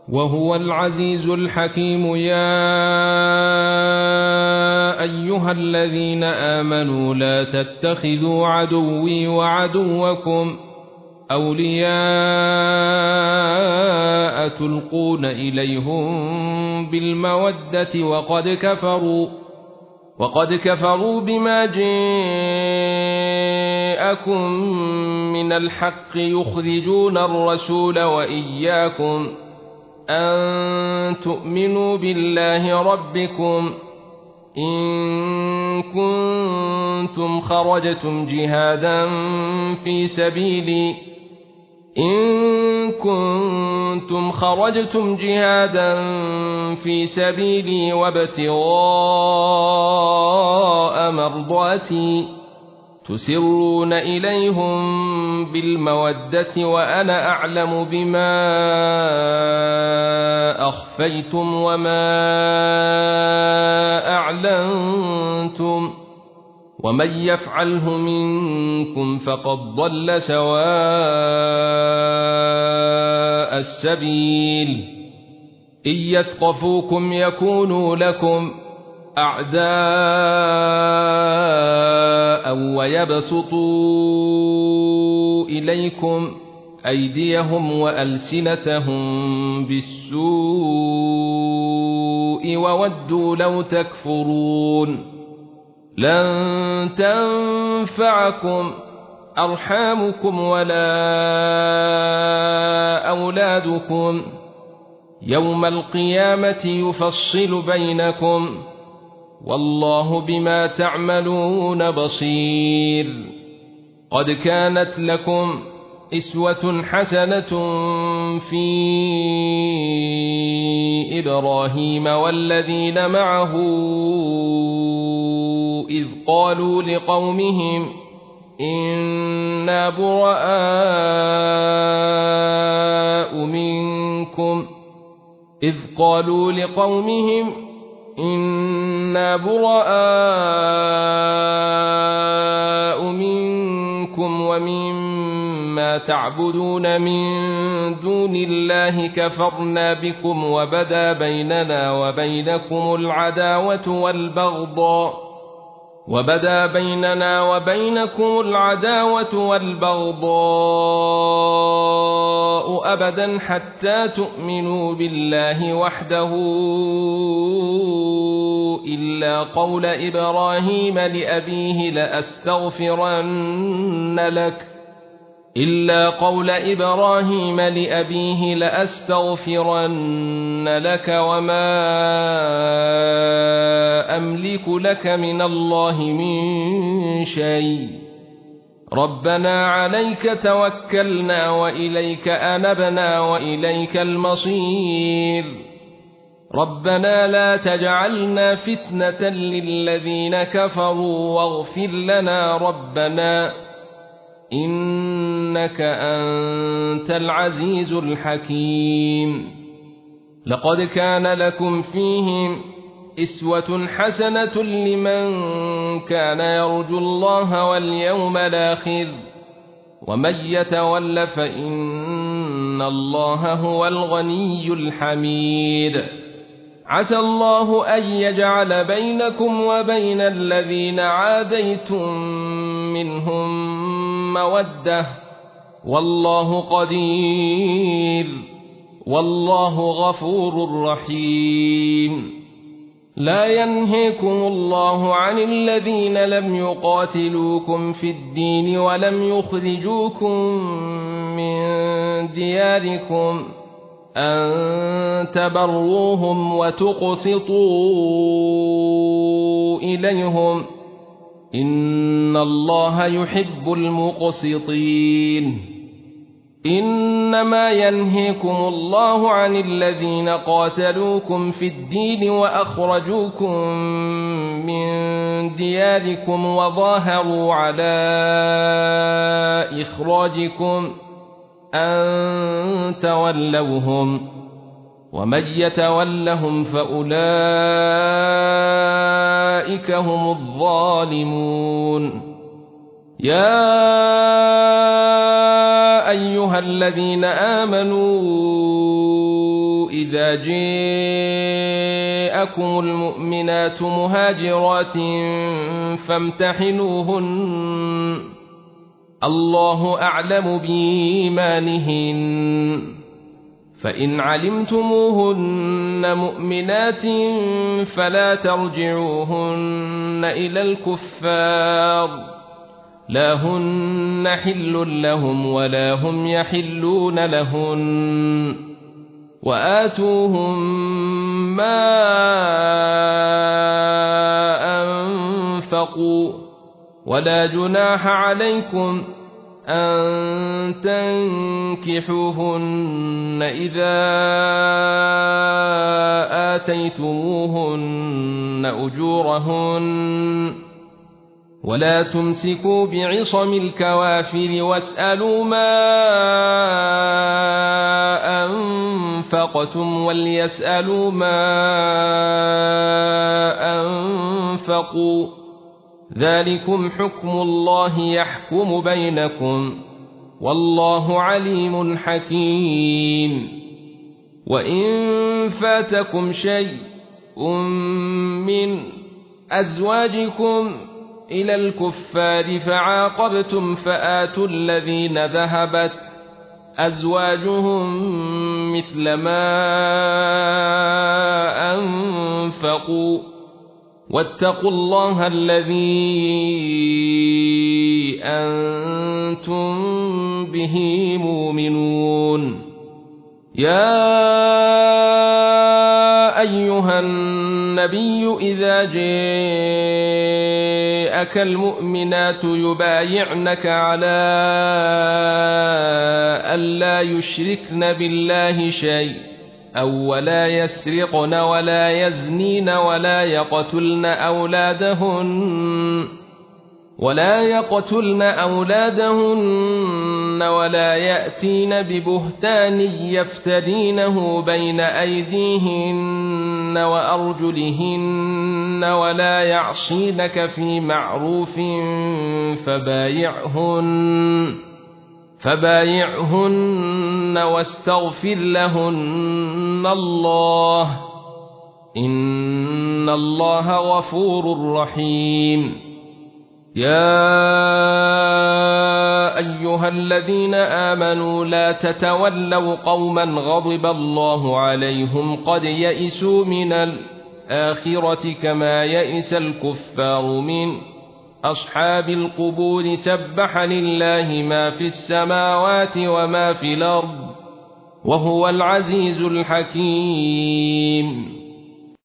وهو العزيز الحكيم. يا أيها الذين آمنوا لا تتخذوا عدوي وعدوكم أولياء تلقون إليهم بالمودة وقد كفروا بما جاءكم من الحق يخرجون الرسول وإياكم أن تؤمنوا بالله ربكم إن كنتم خرجتم جهادا في سبيلي وابتغاء مرضاتي تسرون إليهم بالمودة وأنا أعلم بما أخفيتم وما أعلنتم ومن يفعله منكم فقد ضل سواء السبيل. إن يثقفوكم يكونوا لكم أعداء ويبسطوا إليكم أيديهم وألسنتهم بالسوء وودوا لو تكفرون. لن تنفعكم أرحامكم ولا أولادكم يوم القيامة يفصل بينكم والله بما تعملون بصير. قد كانت لكم أسوة حسنة في إبراهيم والذين معه إذ قالوا لقومهم إنا براء منكم ومما تعبدون من دون الله كفرنا بكم وبدا بيننا وبينكم العداوة والبغضاء أبدا حتى تؤمنوا بالله وحده إلا قول إبراهيم لأبيه لأستغفرن لك وما أملك لك من الله من شيء ربنا عليك توكلنا وإليك أنبنا وإليك المصير. ربنا لا تجعلنا فتنة للذين كفروا واغفر لنا ربنا إنك أنت العزيز الحكيم. لقد كان لكم فيهم أسوة حسنة لمن كان يرجو الله واليوم الآخر ومن يتول فإن الله هو الغني الحميد. عسى الله أن يجعل بينكم وبين الذين عاديتم منهم مودة والله قدير والله غفور رحيم. لا ينهيكم الله عن الذين لم يقاتلوكم في الدين ولم يخرجوكم من دياركم أن تبروهم وتقسطوا إليهم إن الله يحب المقسطين. إنما ينهيكم الله عن الذين قاتلوكم في الدين وأخرجوكم من دياركم وظاهروا على إخراجكم أن تولوهم ومن يتولهم فأولئك هم الظالمون. يا أيها الذين آمنوا إذا جاءكم المؤمنات مهاجرات فامتحنوهن الله أعلم بإيمانهن فإن علمتموهن مؤمنات فلا ترجعوهن إلى الكفار لا هن حل لهم ولا هم يحلون لهن وآتوهم ما أنفقوا ولا جناح عليكم أن تنكحوهن إذا آتيتموهن أجورهن ولا تمسكوا بعصم الكوافر واسألوا ما أنفقتم وليسألوا ما أنفقوا ذلكم حكم الله يحكم بينكم والله عليم حكيم وإن فاتكم شيء من أزواجكم إلى الكفار فعاقبتم فآتوا الذين ذهبت أزواجهم مثل ما أنفقوا واتقوا الله الذي أنتم به مؤمنون يا أيها النبي إذا جاءك المؤمنات يبايعنك على ألا يشركن بالله شيء أو ولا يسرقن ولا يزنين ولا يقتلن أولادهن ولا يأتين ببهتان يفترينه بين أيديهن وأرجلهن ولا يعصينك في معروف فبايعهن واستغفر لهن الله إن الله غفور رحيم يا أيها الذين آمنوا لا تتولوا قوما غضب الله عليهم قد يئسوا من الآخرة كما يئس الكفار من أصحاب القبور سبح لله ما في السماوات وما في الأرض وهو العزيز الحكيم